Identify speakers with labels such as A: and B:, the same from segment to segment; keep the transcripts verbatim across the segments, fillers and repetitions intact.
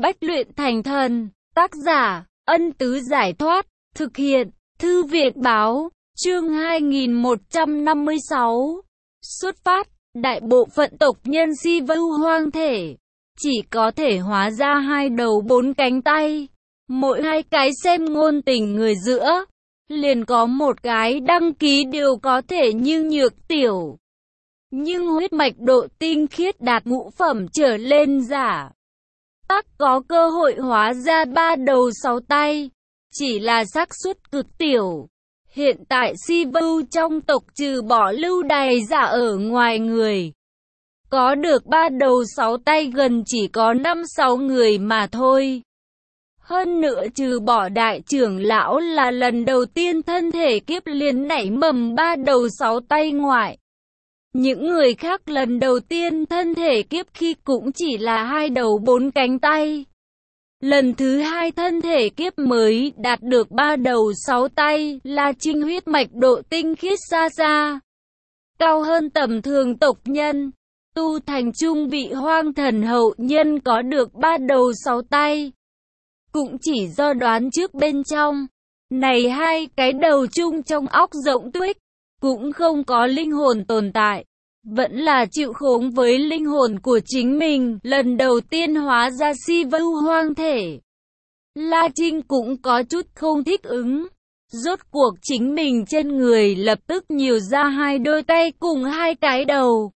A: Bách luyện thành thần. Tác giả, Ân Tứ Giải Thoát. Thực hiện, Thư viện Báo. Chương hai nghìn một trăm năm mươi sáu. Xuất phát. Đại bộ phận tộc nhân si vưu hoang thể chỉ có thể hóa ra hai đầu bốn cánh tay. Mỗi hai cái xem ngôn tình người giữa, liền có một cái đăng ký đều có thể như Nhược Tiểu. Nhưng huyết mạch độ tinh khiết đạt ngũ phẩm trở lên giả tắc có cơ hội hóa ra ba đầu sáu tay, chỉ là xác suất cực tiểu. Hiện tại si vưu trong tộc trừ bỏ lưu đày giả ở ngoài người, có được ba đầu sáu tay gần chỉ có năm sáu người mà thôi. Hơn nữa trừ bỏ đại trưởng lão là lần đầu tiên thân thể kiếp liền nảy mầm ba đầu sáu tay ngoại, những người khác lần đầu tiên thân thể kiếp khi cũng chỉ là hai đầu bốn cánh tay. Lần thứ hai thân thể kiếp mới đạt được ba đầu sáu tay, là Trinh huyết mạch độ tinh khiết xa xa cao hơn tầm thường tộc nhân. Tu thành trung vị hoang thần hậu nhân có được ba đầu sáu tay, cũng chỉ do đoán trước bên trong này hai cái đầu chung trong óc rộng tuếch, cũng không có linh hồn tồn tại, vẫn là chịu khống với linh hồn của chính mình, lần đầu tiên hóa ra si vưu hoang thể. La Trinh cũng có chút không thích ứng. Rốt cuộc chính mình trên người lập tức nhiều ra hai đôi tay cùng hai cái đầu.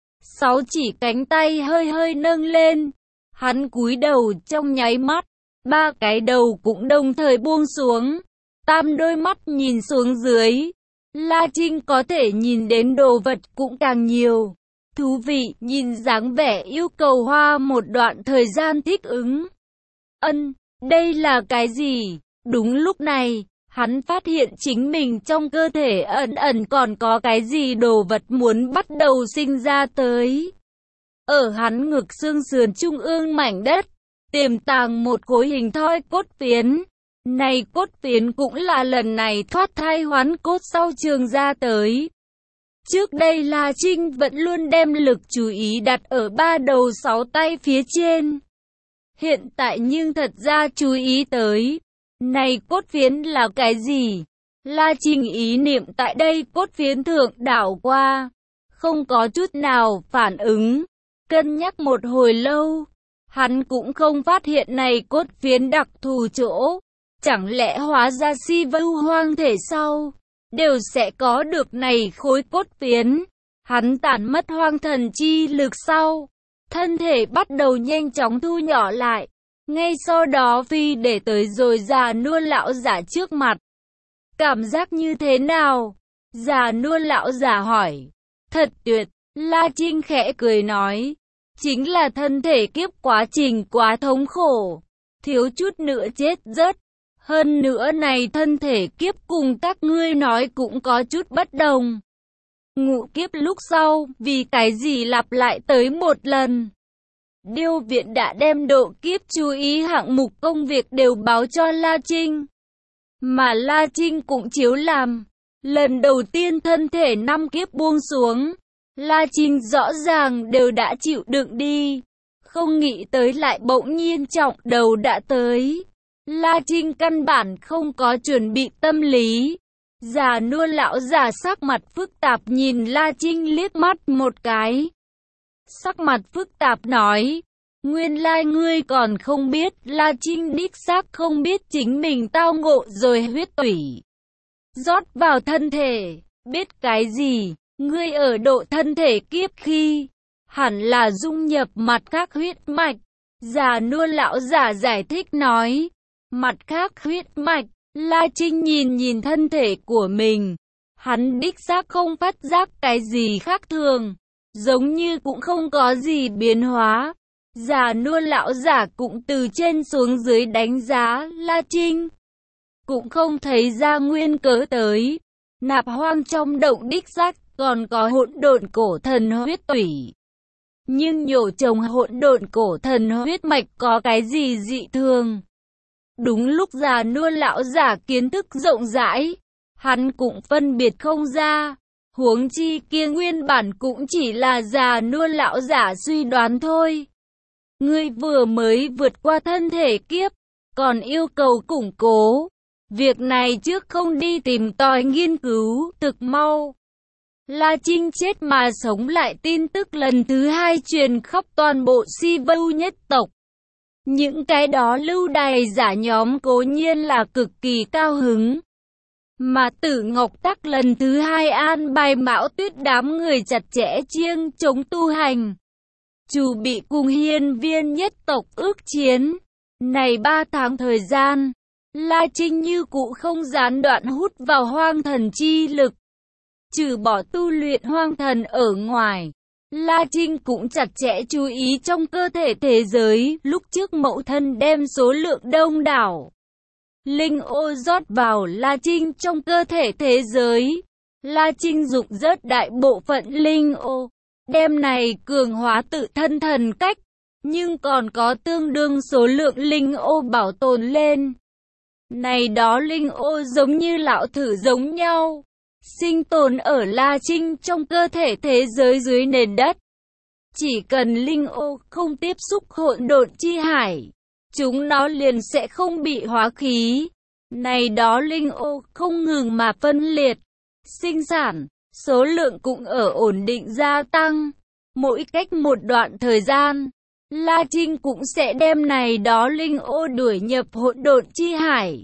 A: Sáu chỉ cánh tay hơi hơi nâng lên. Hắn cúi đầu trong nháy mắt, ba cái đầu cũng đồng thời buông xuống. Tam đôi mắt nhìn xuống dưới, La Trinh có thể nhìn đến đồ vật cũng càng nhiều. Thú vị, nhìn dáng vẻ yêu cầu hoa một đoạn thời gian thích ứng. Ân, đây là cái gì? Đúng lúc này, hắn phát hiện chính mình trong cơ thể ẩn ẩn còn có cái gì đồ vật muốn bắt đầu sinh ra tới. Ở hắn ngực xương sườn trung ương mảnh đất, tiềm tàng một khối hình thoi cốt phiến. Này cốt phiến cũng là lần này thoát thai hoán cốt sau trường ra tới. Trước đây La Trinh vẫn luôn đem lực chú ý đặt ở ba đầu sáu tay phía trên. Hiện tại nhưng thật ra chú ý tới, này cốt phiến là cái gì? La Trinh ý niệm tại đây cốt phiến thượng đảo qua, không có chút nào phản ứng. Cân nhắc một hồi lâu, hắn cũng không phát hiện này cốt phiến đặc thù chỗ. Chẳng lẽ hóa ra si vưu hoang thể sau đều sẽ có được này khối cốt phiến? Hắn tản mất hoang thần chi lực sau, thân thể bắt đầu nhanh chóng thu nhỏ lại. Ngay sau đó phi để tới rồi già nua lão giả trước mặt. Cảm giác như thế nào? Già nua lão giả hỏi. Thật tuyệt, La Trinh khẽ cười nói. Chính là thân thể kiếp quá trình quá thống khổ, thiếu chút nữa chết rớt. Hơn nữa này thân thể kiếp cùng các ngươi nói cũng có chút bất đồng. Ngũ kiếp lúc sau, vì cái gì lặp lại tới một lần? Điêu viện đã đem độ kiếp chú ý hạng mục công việc đều báo cho La Trinh. Mà La Trinh cũng chiếu làm. Lần đầu tiên thân thể năm kiếp buông xuống, La Trinh rõ ràng đều đã chịu đựng đi. Không nghĩ tới lại bỗng nhiên trọng đầu đã tới. La Trinh căn bản không có chuẩn bị tâm lý. Già nua lão già sắc mặt phức tạp nhìn La Trinh liếc mắt một cái. Sắc mặt phức tạp nói, nguyên lai ngươi còn không biết. La Trinh đích xác không biết chính mình tao ngộ rồi huyết tủy rót vào thân thể. Biết cái gì? Ngươi ở độ thân thể kiếp khi, hẳn là dung nhập mặt khác huyết mạch. Già nua lão già giải thích nói. Mặt khác huyết mạch. La Trinh nhìn nhìn thân thể của mình, hắn đích xác không phát giác cái gì khác thường, giống như cũng không có gì biến hóa. Già nua lão giả cũng từ trên xuống dưới đánh giá La Trinh, cũng không thấy ra nguyên cớ tới. Nạp hoang trong động đích xác còn có hỗn độn cổ thần huyết tủy, nhưng nhổ trồng hỗn độn cổ thần huyết mạch có cái gì dị thường? Đúng lúc già nua lão giả kiến thức rộng rãi, hắn cũng phân biệt không ra. Huống chi kia nguyên bản cũng chỉ là già nua lão giả suy đoán thôi. Ngươi vừa mới vượt qua thân thể kiếp, còn yêu cầu củng cố. Việc này trước không đi tìm tòi nghiên cứu, thực mau. La Trinh chết mà sống lại tin tức lần thứ hai truyền khắp toàn bộ Si Vu nhất tộc. Những cái đó lưu đày giả nhóm cố nhiên là cực kỳ cao hứng. Mà Tử Ngọc Tắc lần thứ hai an bài Mão Tuyết đám người chặt chẽ chiêng chống tu hành. Chủ bị cùng hiên viên nhất tộc ước chiến. Này ba tháng thời gian, La Trinh như cũ không gián đoạn hút vào hoang thần chi lực. Trừ bỏ tu luyện hoang thần ở ngoài, La Trinh cũng chặt chẽ chú ý trong cơ thể thế giới. Lúc trước mẫu thân đem số lượng đông đảo linh ô rót vào La Trinh trong cơ thể thế giới. La Trinh dụng rất đại bộ phận linh ô, đem này cường hóa tự thân thần cách, nhưng còn có tương đương số lượng linh ô bảo tồn lên. Này đó linh ô giống như lão thử giống nhau, sinh tồn ở La Trinh trong cơ thể thế giới dưới nền đất. Chỉ cần linh ô không tiếp xúc hỗn độn chi hải, chúng nó liền sẽ không bị hóa khí. Này đó linh ô không ngừng mà phân liệt, sinh sản, số lượng cũng ở ổn định gia tăng. Mỗi cách một đoạn thời gian, La Trinh cũng sẽ đem này đó linh ô đuổi nhập hỗn độn chi hải,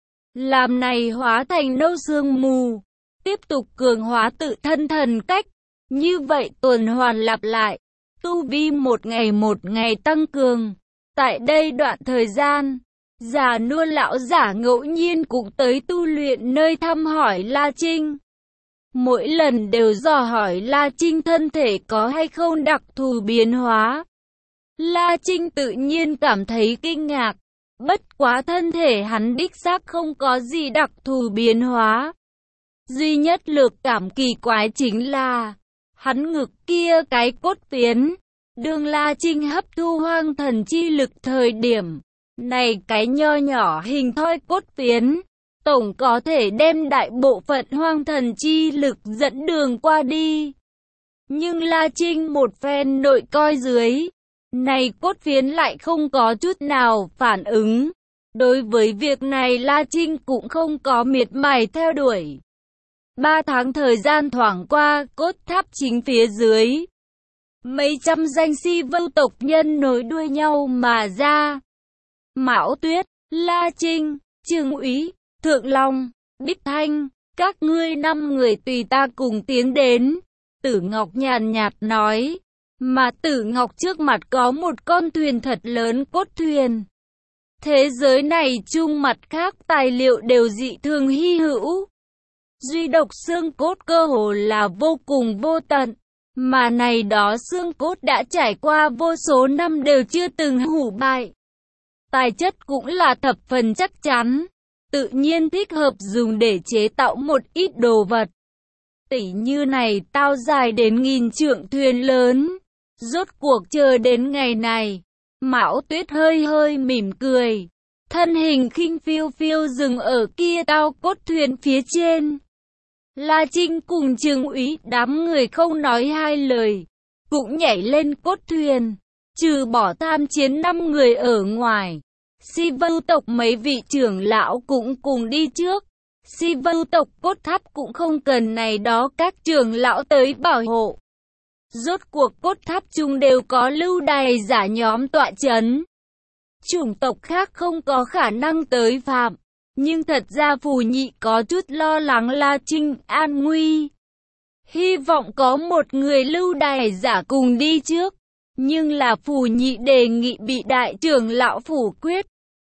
A: làm này hóa thành nâu sương mù, tiếp tục cường hóa tự thân thần cách. Như vậy tuần hoàn lặp lại, tu vi một ngày một ngày tăng cường. Tại đây đoạn thời gian, già nua lão giả ngẫu nhiên cũng tới tu luyện nơi thăm hỏi La Trinh. Mỗi lần đều dò hỏi La Trinh thân thể có hay không đặc thù biến hóa. La Trinh tự nhiên cảm thấy kinh ngạc, bất quá thân thể hắn đích xác không có gì đặc thù biến hóa. Duy nhất lược cảm kỳ quái chính là hắn ngực kia cái cốt phiến. Đường La Trinh hấp thu hoang thần chi lực thời điểm, này cái nho nhỏ hình thoi cốt phiến, tổng có thể đem đại bộ phận hoang thần chi lực dẫn đường qua đi. Nhưng La Trinh một phen nội coi dưới, này cốt phiến lại không có chút nào phản ứng. Đối với việc này La Trinh cũng không có miệt mài theo đuổi. Ba tháng thời gian thoảng qua, cốt tháp chính phía dưới, mấy trăm danh Si Vu tộc nhân nối đuôi nhau mà ra. Mão Tuyết, La Trinh, Trương Úy, Thượng Long, Bích Thanh, các ngươi năm người tùy ta cùng tiến đến. Tử Ngọc nhàn nhạt nói, mà Tử Ngọc trước mặt có một con thuyền thật lớn cốt thuyền. Thế giới này chung mặt khác tài liệu đều dị thường hy hữu. Duy độc xương cốt cơ hồ là vô cùng vô tận. Mà này đó xương cốt đã trải qua vô số năm đều chưa từng hủ bại. Tài chất cũng là thập phần chắc chắn, tự nhiên thích hợp dùng để chế tạo một ít đồ vật. Tỉ như này tao dài đến nghìn trượng thuyền lớn. Rốt cuộc chờ đến ngày này, Mão Tuyết hơi hơi mỉm cười, thân hình khinh phiêu phiêu dừng ở kia tao cốt thuyền phía trên. La Trinh cùng Trương Úy đám người không nói hai lời, cũng nhảy lên cốt thuyền. Trừ bỏ tham chiến năm người ở ngoài, Si Vu tộc mấy vị trưởng lão cũng cùng đi trước. Si Vu tộc cốt tháp cũng không cần này đó các trưởng lão tới bảo hộ. Rốt cuộc cốt tháp chung đều có lưu đày giả nhóm tọa chấn. Chủng tộc khác không có khả năng tới phạm. Nhưng thật ra Phù Nhị có chút lo lắng La Trinh an nguy. Hy vọng có một người lưu đày giả cùng đi trước. Nhưng là Phù Nhị đề nghị bị đại trưởng lão phủ quyết.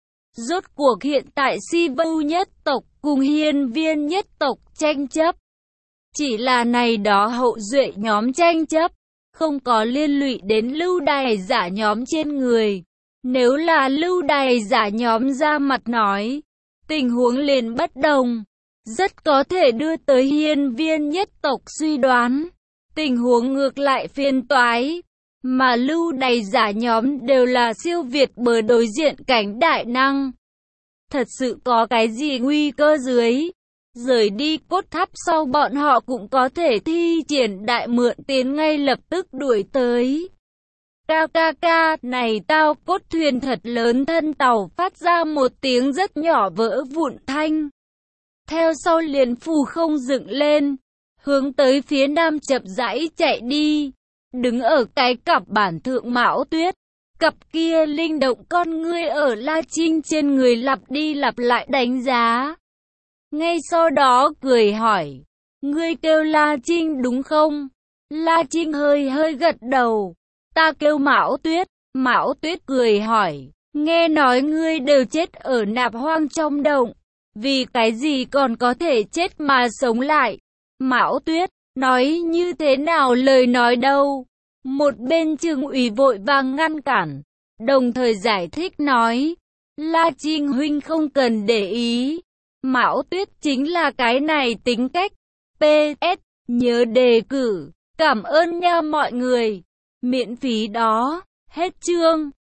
A: Rốt cuộc hiện tại Si Vu nhất tộc cùng hiên viên nhất tộc tranh chấp. Chỉ là này đó hậu duệ nhóm tranh chấp, không có liên lụy đến lưu đày giả nhóm trên người. Nếu là lưu đày giả nhóm ra mặt nói, tình huống liền bất đồng, rất có thể đưa tới hiên viên nhất tộc suy đoán. Tình huống ngược lại phiền toái, mà lưu đày giả nhóm đều là siêu việt bờ đối diện cảnh đại năng. Thật sự có cái gì nguy cơ dưới, rời đi cốt tháp sau bọn họ cũng có thể thi triển đại mượn tiến ngay lập tức đuổi tới. Ca ca ca, này tao cốt thuyền thật lớn, thân tàu phát ra một tiếng rất nhỏ vỡ vụn thanh. Theo sau liền phù không dựng lên, hướng tới phía nam chậm rãi chạy đi. Đứng ở cái cặp bản thượng Mão Tuyết, cặp kia linh động con ngươi ở La Trinh trên người lặp đi lặp lại đánh giá. Ngay sau đó cười hỏi, ngươi kêu La Trinh đúng không? La Trinh hơi hơi gật đầu, ta kêu Mão Tuyết. Mão Tuyết cười hỏi, nghe nói ngươi đều chết ở nạp hoang trong động, vì cái gì còn có thể chết mà sống lại? Mão Tuyết, nói như thế nào lời nói đâu? Một bên Trương Ủy vội vàng ngăn cản, đồng thời giải thích nói, La Trinh huynh không cần để ý, Mão Tuyết chính là cái này tính cách. pê ét, nhớ đề cử, cảm ơn nha mọi người, miễn phí đó, hết chương.